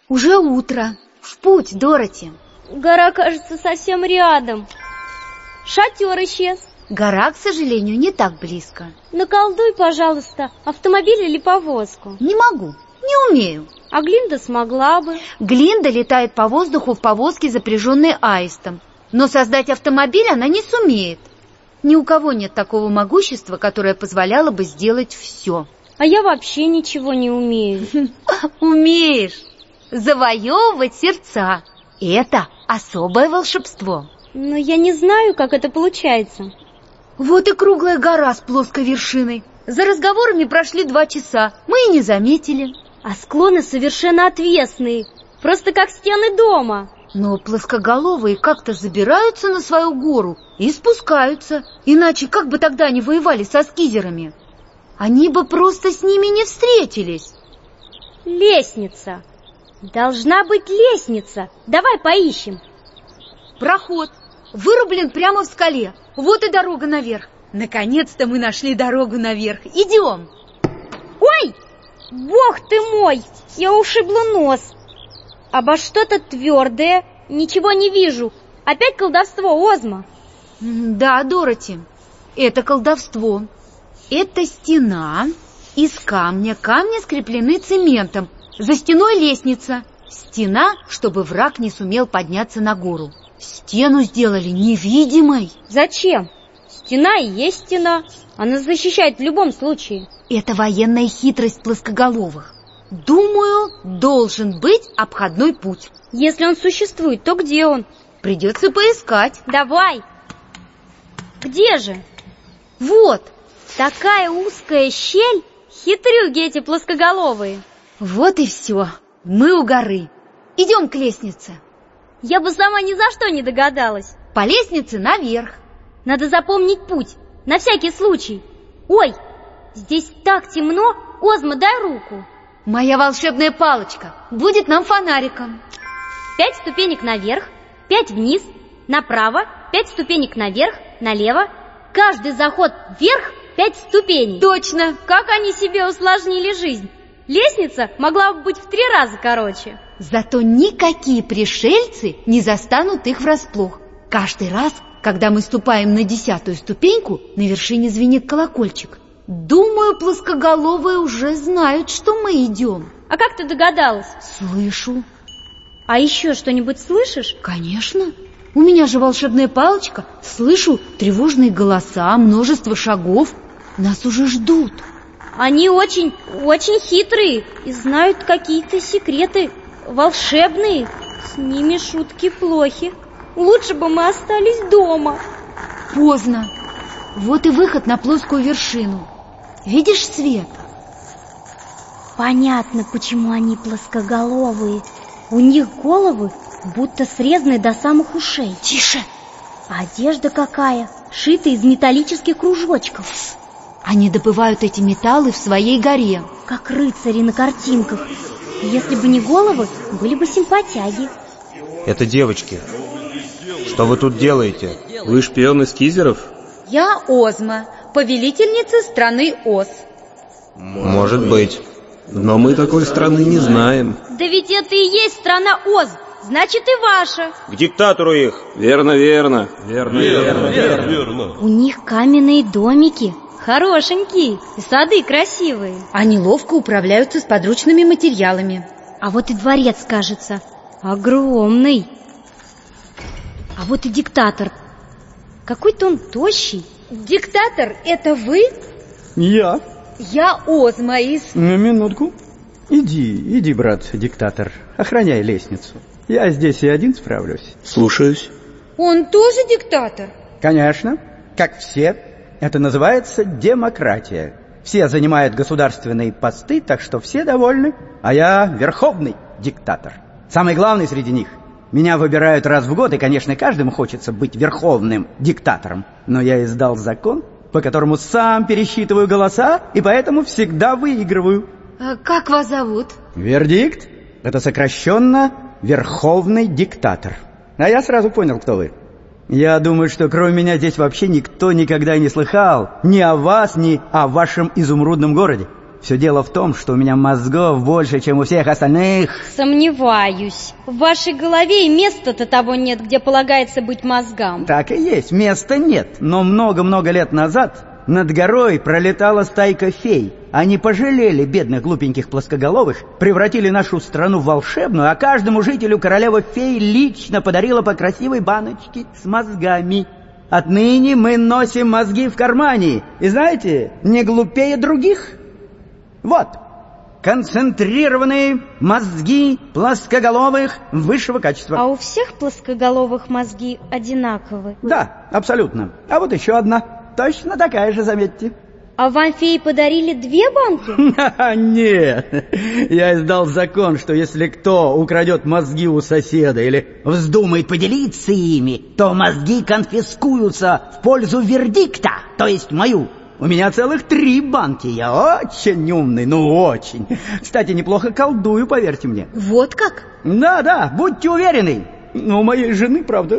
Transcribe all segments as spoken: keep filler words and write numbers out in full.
Уже утро. В путь, Дороти. Гора, кажется, совсем рядом. Шатер исчез. Гора, к сожалению, не так близко. Наколдуй, пожалуйста, автомобиль или повозку. Не могу, не умею. А Глинда смогла бы. Глинда летает по воздуху в повозке, запряженной аистом. Но создать автомобиль она не сумеет. Ни у кого нет такого могущества, которое позволяло бы сделать все. А я вообще ничего не умею. Умеешь. Завоевывать сердца. Это особое волшебство. Но я не знаю, как это получается. Вот и круглая гора с плоской вершиной. За разговорами прошли два часа. Мы и не заметили. А склоны совершенно отвесные. Просто как стены дома. Но плоскоголовые как-то забираются на свою гору и спускаются. Иначе как бы тогда они воевали со скизерами? Они бы просто с ними не встретились. Лестница. Должна быть лестница. Давай поищем. Проход. Вырублен прямо в скале. Вот и дорога наверх. Наконец-то мы нашли дорогу наверх. Идем. Ой, бог ты мой, я ушибла нос. Обо что-то твердое, ничего не вижу. Опять колдовство, Озма. Да, Дороти, это колдовство. Это стена из камня. Камни скреплены цементом. За стеной лестница. Стена, чтобы враг не сумел подняться на гору. Стену сделали невидимой. Зачем? Стена и есть стена. Она защищает в любом случае. Это военная хитрость плоскоголовых. Думаю, должен быть обходной путь. Если он существует, то где он? Придется поискать. Давай. Где же? Вот. Такая узкая щель. Хитрюги эти плоскоголовые. Вот и все. Мы у горы. Идем к лестнице. Я бы сама ни за что не догадалась. По лестнице наверх. Надо запомнить путь, на всякий случай. Ой, здесь так темно. Озма, дай руку. Моя волшебная палочка будет нам фонариком. Пять ступенек наверх, пять вниз, направо, пять ступенек наверх, налево. Каждый заход вверх пять ступеней. Точно. Как они себе усложнили жизнь. Лестница могла бы быть в три раза короче. Зато никакие пришельцы не застанут их врасплох. Каждый раз, когда мы ступаем на десятую ступеньку, на вершине звенит колокольчик. Думаю, плоскоголовые уже знают, что мы идем. А как ты догадалась? Слышу. А еще что-нибудь слышишь? Конечно. У меня же волшебная палочка. Слышу тревожные голоса, множество шагов. Нас уже ждут. Они очень, очень хитрые и знают какие-то секреты волшебные. С ними шутки плохи. Лучше бы мы остались дома. Поздно. Вот и выход на плоскую вершину. Видишь свет? Понятно, почему они плоскоголовые. У них головы будто срезаны до самых ушей. Тише. Одежда какая, шита из металлических кружочков. Они добывают эти металлы в своей горе. Как рыцари на картинках. Если бы не головы, были бы симпатяги. Это девочки. Что вы тут делаете? Вы шпионы скизеров? Я Озма, повелительница страны Оз. Может быть. Но мы такой страны не знаем. Да ведь это и есть страна Оз. Значит, и ваша. К диктатору их. Верно, верно. Верно, верно, верно, верно. У них каменные домики. Хорошенькие, и сады красивые. Они ловко управляются с подручными материалами. А вот и дворец, кажется, огромный. А вот и диктатор. Какой-то он тощий. Диктатор, это вы? Я. Я Озма из... На минутку. Иди, иди, брат, диктатор, охраняй лестницу. Я здесь и один справлюсь. Слушаюсь. Он тоже диктатор? Конечно, как все. Это называется демократия. Все занимают государственные посты, так что все довольны. А я верховный диктатор. Самый главный среди них. Меня выбирают раз в год, и, конечно, каждому хочется быть верховным диктатором. Но я издал закон, по которому сам пересчитываю голоса, и поэтому всегда выигрываю. А как вас зовут? Вердикт. Это сокращенно верховный диктатор. А я сразу понял, кто вы. Я думаю, что кроме меня здесь вообще никто никогда не слыхал ни о вас, ни о вашем изумрудном городе. Все дело в том, что у меня мозгов больше, чем у всех остальных. Сомневаюсь. В вашей голове и места-то того нет, где полагается быть мозгам. Так и есть, места нет. Но много-много лет назад над горой пролетала стайка фей. Они пожалели бедных глупеньких плоскоголовых, превратили нашу страну в волшебную, а каждому жителю королева фей лично подарила по красивой баночке с мозгами. Отныне мы носим мозги в кармане. И знаете, не глупее других. Вот, концентрированные мозги плоскоголовых высшего качества. А у всех плоскоголовых мозги одинаковы? Да, абсолютно. А вот еще одна, точно такая же, заметьте. А вам феи подарили две банки? Нет, я издал закон, что если кто украдет мозги у соседа или вздумает поделиться ими, то мозги конфискуются в пользу вердикта, то есть мою. У меня целых три банки, я очень умный, ну очень. Кстати, неплохо колдую, поверьте мне. Вот как? Да-да, будьте уверены. Но у моей жены, правда,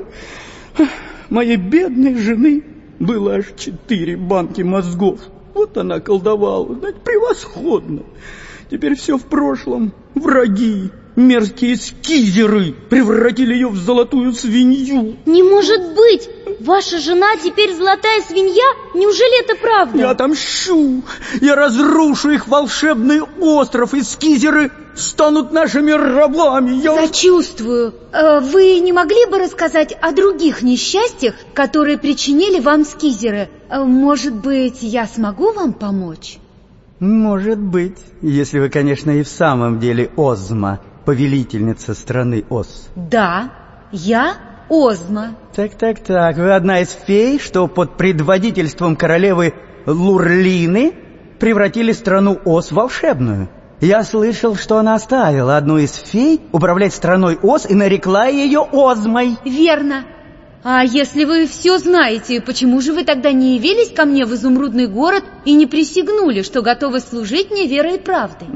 моей бедной жены было аж четыре банки мозгов. Вот она колдовала, знаете, превосходно. Теперь все в прошлом. Враги, мерзкие скизеры превратили ее в золотую свинью. Не может быть! Ваша жена теперь золотая свинья? Неужели это правда? Я отомщу! Я разрушу их волшебный остров, и скизеры станут нашими рабами. Я... Сочувствую. Вы не могли бы рассказать о других несчастьях, которые причинили вам скизеры? Может быть, я смогу вам помочь? Может быть, если вы, конечно, и в самом деле Озма, повелительница страны Оз. Да, я Озма. Так-так-так, вы одна из фей, что под предводительством королевы Лурлины превратили страну Оз в волшебную. Я слышал, что она оставила одну из фей управлять страной Оз и нарекла ее Озмой. Верно. А если вы все знаете, почему же вы тогда не явились ко мне в изумрудный город и не присягнули, что готовы служить мне верой и правдой?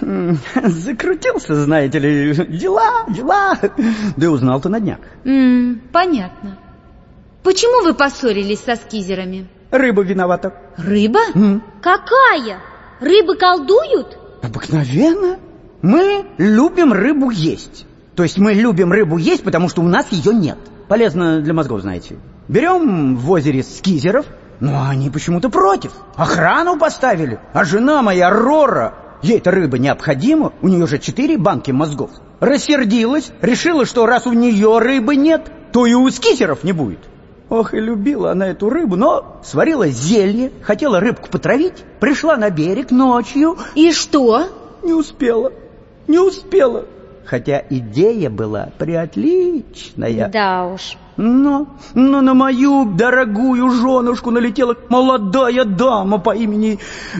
Закрутился, знаете ли, дела, дела. Да и узнал-то на днях. М-м, понятно. Почему вы поссорились со скизерами? Рыба виновата. Рыба? М. Какая? Рыбы колдуют? Обыкновенно. Мы любим рыбу есть. То есть мы любим рыбу есть, потому что у нас ее нет. Полезно для мозгов, знаете. Берем в озере скизеров, но они почему-то против. Охрану поставили. А жена моя Рора, ей эта рыба необходима, у нее же четыре банки мозгов. Рассердилась, решила, что раз у нее рыбы нет, то и у скизеров не будет. Ох, и любила она эту рыбу, но сварила зелье, хотела рыбку потравить, пришла на берег ночью. И что? Не успела, не успела. Хотя идея была приотличная. Да уж. Но, но на мою дорогую женушку налетела молодая дама по имени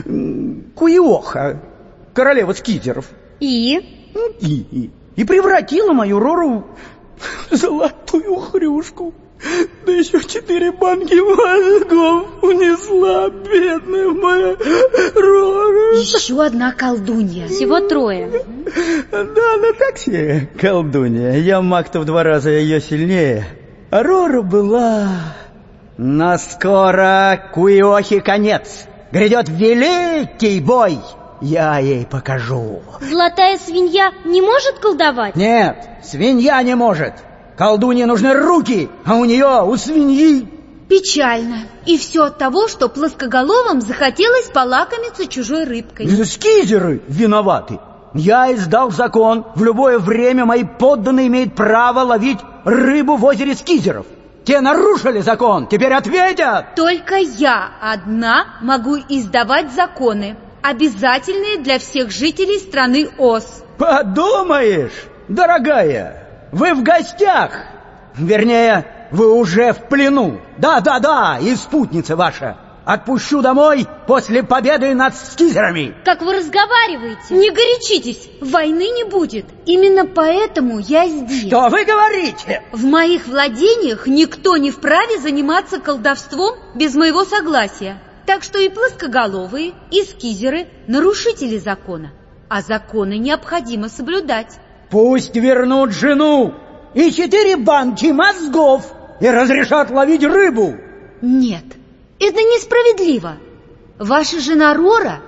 Куиоха, королева скизеров. И? И, и, и превратила мою Рору в золотую хрюшку. Да еще четыре банки мозгов унесла, бедная моя Рора. Еще одна колдунья. Всего трое. Да, она так себе колдунья. Я маг-то в два раза ее сильнее. А Рора была... Но скоро Куиохе конец. Грядет великий бой. Я ей покажу. Золотая свинья не может колдовать? Нет, свинья не может. Колдунье нужны руки, а у нее, у свиньи... Печально. И все от того, что плоскоголовым захотелось полакомиться чужой рыбкой. Это скизеры виноваты. Я издал закон. В любое время мои подданные имеют право ловить рыбу в озере скизеров. Те нарушили закон, теперь ответят. Только я одна могу издавать законы, обязательные для всех жителей страны Оз. Подумаешь, дорогая... Вы в гостях, вернее, вы уже в плену. Да-да-да, и спутница ваша. Отпущу домой после победы над скизерами. Как вы разговариваете? Не горячитесь, войны не будет. Именно поэтому я здесь. Что вы говорите? В моих владениях никто не вправе заниматься колдовством без моего согласия. Так что и плоскоголовые, и скизеры нарушители закона. А законы необходимо соблюдать. Пусть вернут жену и четыре банки мозгов и разрешат ловить рыбу. Нет, это несправедливо. Ваша жена Рора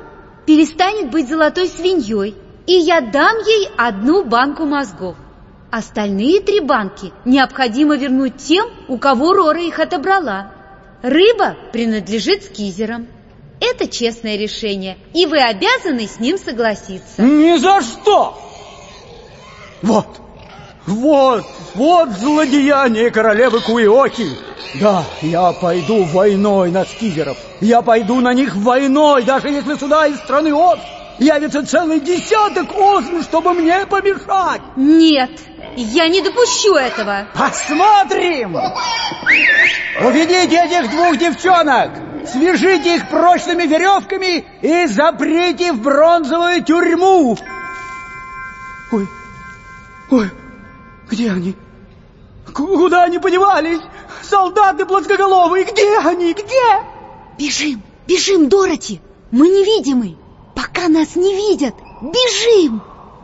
перестанет быть золотой свиньей, и я дам ей одну банку мозгов. Остальные три банки необходимо вернуть тем, у кого Рора их отобрала. Рыба принадлежит скизерам. Это честное решение, и вы обязаны с ним согласиться. Ни за что! Вот, вот, вот злодеяние королевы Куиоки. Да, я пойду войной на скизеров. Я пойду на них войной, даже если сюда из страны Оз явится целый десяток озм, чтобы мне помешать. Нет, я не допущу этого. Посмотрим! Уведите этих двух девчонок, свяжите их прочными веревками и заприте в бронзовую тюрьму. Ой, ой, где они? Куда они подевались? Солдаты плоскоголовые, где они, где? Бежим, бежим, Дороти, мы невидимы. Пока нас не видят, бежим!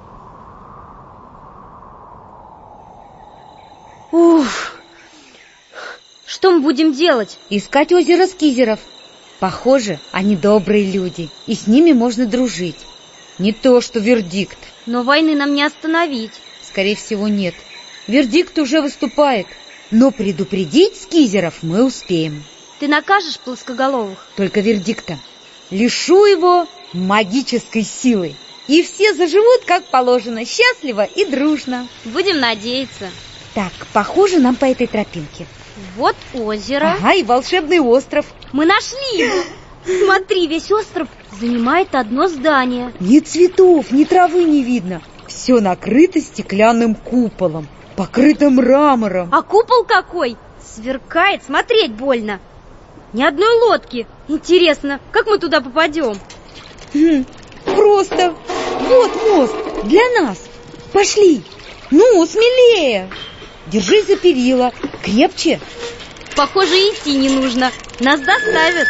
Уф! Что мы будем делать? Искать озеро скизеров. Похоже, они добрые люди, и с ними можно дружить. Не то что вердикт. Но войны нам не остановить. Скорее всего, нет. Вердикт уже выступает. Но предупредить скизеров мы успеем. Ты накажешь плоскоголовых? Только вердикта. Лишу его магической силы. И все заживут, как положено, счастливо и дружно. Будем надеяться. Так, похоже, нам по этой тропинке. Вот озеро. Ага, и волшебный остров. Мы нашли его. Смотри, весь остров занимает одно здание. Ни цветов, ни травы не видно. Все накрыто стеклянным куполом, покрыто мрамором. А купол какой? Сверкает, смотреть больно. Ни одной лодки. Интересно, как мы туда попадем? Хм, просто. Вот мост для нас. Пошли. Ну, смелее. Держись за перила. Крепче. Похоже, идти не нужно. Нас доставят.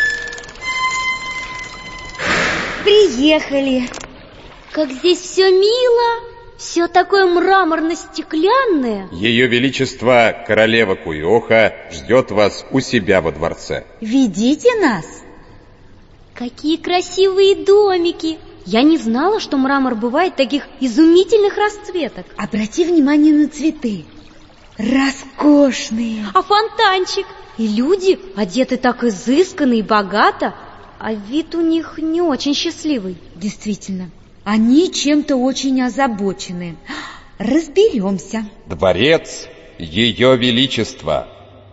Приехали. Как здесь все мило. Все такое мраморно-стеклянное. Ее Величество, королева Куиоха, ждет вас у себя во дворце. Ведите нас. Какие красивые домики. Я не знала, что мрамор бывает таких изумительных расцветок. Обрати внимание на цветы. Роскошные. А фонтанчик? И люди одеты так изысканно и богато, а вид у них не очень счастливый. Действительно, они чем-то очень озабочены. Разберемся. Дворец Ее Величества.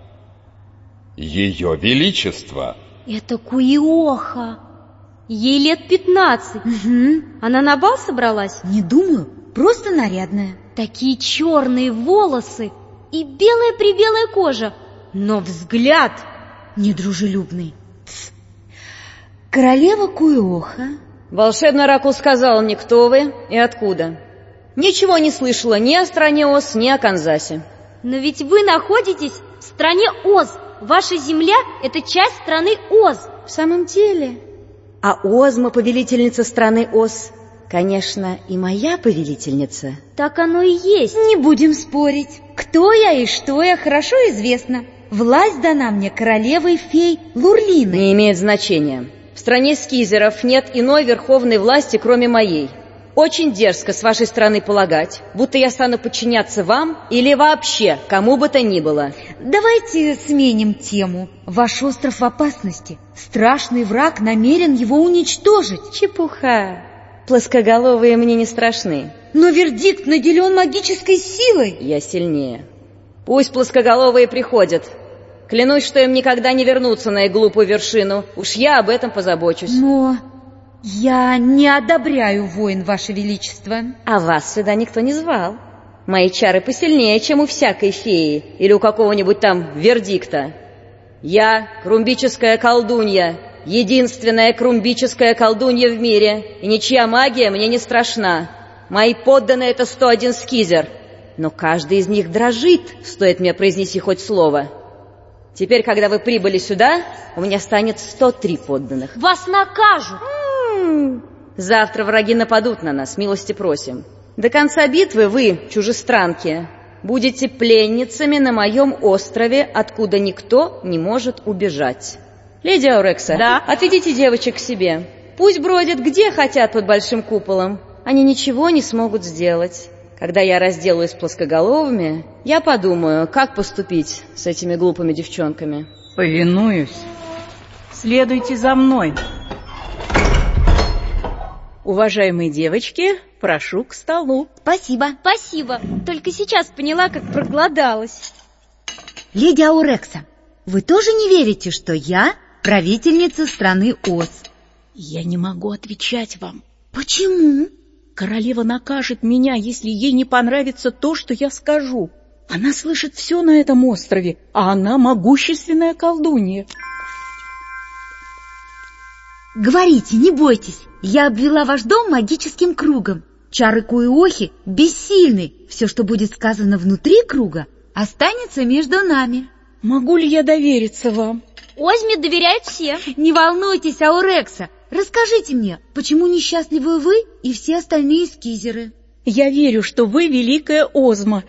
Ее Величество. Это Куиоха. Ей лет пятнадцать. Угу. Она на бал собралась? Не думаю, просто нарядная. Такие черные волосы и белая-прибелая кожа, но взгляд недружелюбный. Тс. Королева Куиоха. Волшебный оракул сказал мне, кто вы и откуда. Ничего не слышала ни о стране Оз, ни о Канзасе. Но ведь вы находитесь в стране Оз. Ваша земля – это часть страны Оз. В самом деле? А Озма, повелительница страны Оз, конечно, и моя повелительница. Так оно и есть. Не будем спорить. Кто я и что я, хорошо известно. Власть дана мне королевой фей Лурлины. Не имеет значения. В стране скизеров нет иной верховной власти, кроме моей. Очень дерзко с вашей стороны полагать, будто я стану подчиняться вам или вообще кому бы то ни было. Давайте сменим тему. Ваш остров в опасности. Страшный враг намерен его уничтожить. Чепуха. Плоскоголовые мне не страшны. Но вердикт наделен магической силой. Я сильнее. Пусть плоскоголовые приходят. Клянусь, что им никогда не вернуться на их глупую вершину. Уж я об этом позабочусь. Но я не одобряю войн, Ваше Величество. А вас сюда никто не звал. Мои чары посильнее, чем у всякой феи или у какого-нибудь там вердикта. Я крумбическая колдунья, единственная крумбическая колдунья в мире, и ничья магия мне не страшна. Мои подданные — это сто один скизер, но каждый из них дрожит, стоит мне произнести хоть слово. Теперь, когда вы прибыли сюда, у меня станет сто три подданных. Вас накажут. М-м-м. Завтра враги нападут на нас, милости просим. До конца битвы вы, чужестранки, будете пленницами на моем острове, откуда никто не может убежать. Леди Аурекса, да? Отведите девочек к себе. Пусть бродят где хотят под большим куполом. Они ничего не смогут сделать. Когда я разделаюсь с плоскоголовыми, я подумаю, как поступить с этими глупыми девчонками. Повинуюсь. Следуйте за мной. Уважаемые девочки, прошу к столу. Спасибо. Спасибо. Только сейчас поняла, как проголодалась. Леди Аурекса, вы тоже не верите, что я правительница страны Оз? Я не могу отвечать вам. Почему? Королева накажет меня, если ей не понравится то, что я скажу. Она слышит все на этом острове, а она могущественная колдунья. Говорите, не бойтесь. Я обвела ваш дом магическим кругом. Чары Куиохи бессильны. Все, что будет сказано внутри круга, останется между нами. Могу ли я довериться вам? Озме доверяют все. Не волнуйтесь, Аурекса. Расскажите мне, почему несчастливы вы и все остальные скизеры? Я верю, что вы великая Озма.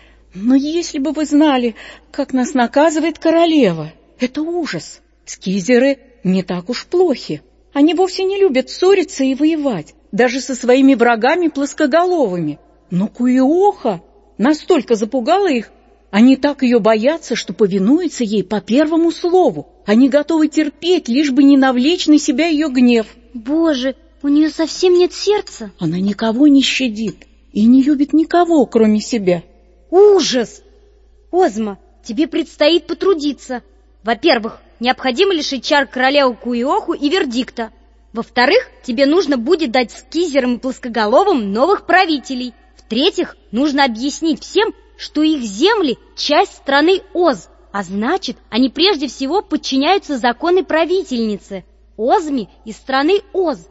Но если бы вы знали, как нас наказывает королева, это ужас. Скизеры не так уж плохи. Они вовсе не любят ссориться и воевать, даже со своими врагами плоскоголовыми. Но Куиоха настолько запугала их, они так ее боятся, что повинуются ей по первому слову. Они готовы терпеть, лишь бы не навлечь на себя ее гнев. Боже, у нее совсем нет сердца. Она никого не щадит и не любит никого, кроме себя. Ужас! Озма, тебе предстоит потрудиться. Во-первых, необходимо лишить чар королеву Куиоху и вердикта. Во-вторых, тебе нужно будет дать скизерам и плоскоголовым новых правителей. В-третьих, нужно объяснить всем, что их земли – часть страны Оз, а значит, они прежде всего подчиняются закону правительницы Озми из страны Оз.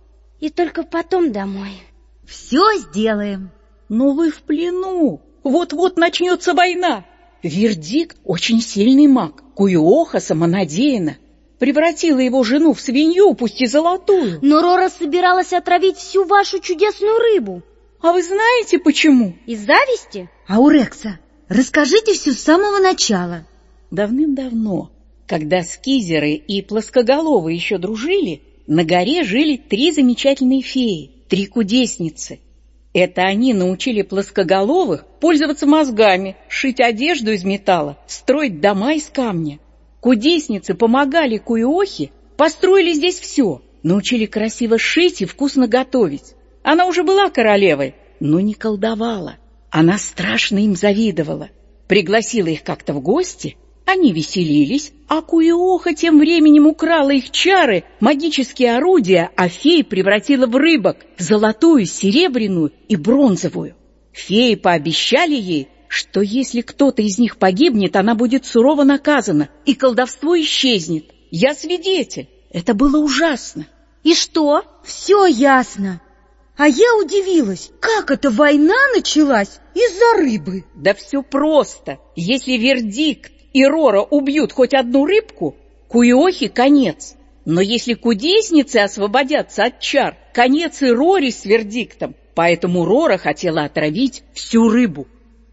И только потом домой. Все сделаем. Но вы в плену. Вот-вот начнется война. Вердикт очень сильный маг. Куиоха самонадеянна. Превратила его жену в свинью, пусть и золотую. Но Рора собиралась отравить всю вашу чудесную рыбу. А вы знаете почему? Из зависти? Аурекса, расскажите все с самого начала. Давным-давно, когда скизеры и плоскоголовые еще дружили, на горе жили три замечательные феи, три кудесницы. Это они научили плоскоголовых пользоваться мозгами, шить одежду из металла, строить дома из камня. Кудесницы помогали Куиохе, построили здесь все, научили красиво шить и вкусно готовить. Она уже была королевой, но не колдовала. Она страшно им завидовала. Пригласила их как-то в гости, они веселились, а Куиоха тем временем украла их чары, магические орудия, а феи превратила в рыбок, золотую, серебряную и бронзовую. Феи пообещали ей, что если кто-то из них погибнет, она будет сурово наказана, и колдовство исчезнет. Я свидетель. Это было ужасно. И что? Все ясно. А я удивилась, как эта война началась из-за рыбы. Да все просто. Если вердикт и Рора убьют хоть одну рыбку, Куиохе конец. Но если кудесницы освободятся от чар, конец и Роре с вердиктом. Поэтому Рора хотела отравить всю рыбу.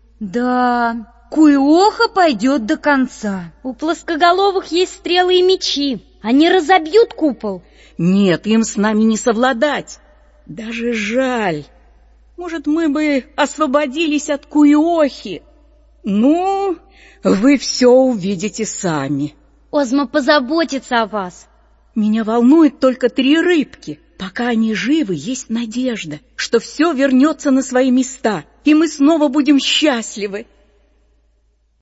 Да, Куиоха пойдет до конца. У плоскоголовых есть стрелы и мечи. Они разобьют купол. Нет, им с нами не совладать. Даже жаль. Может, мы бы освободились от Куиохи. Ну, вы все увидите сами. Озма позаботится о вас. Меня волнует только три рыбки. Пока они живы, есть надежда, что все вернется на свои места, и мы снова будем счастливы.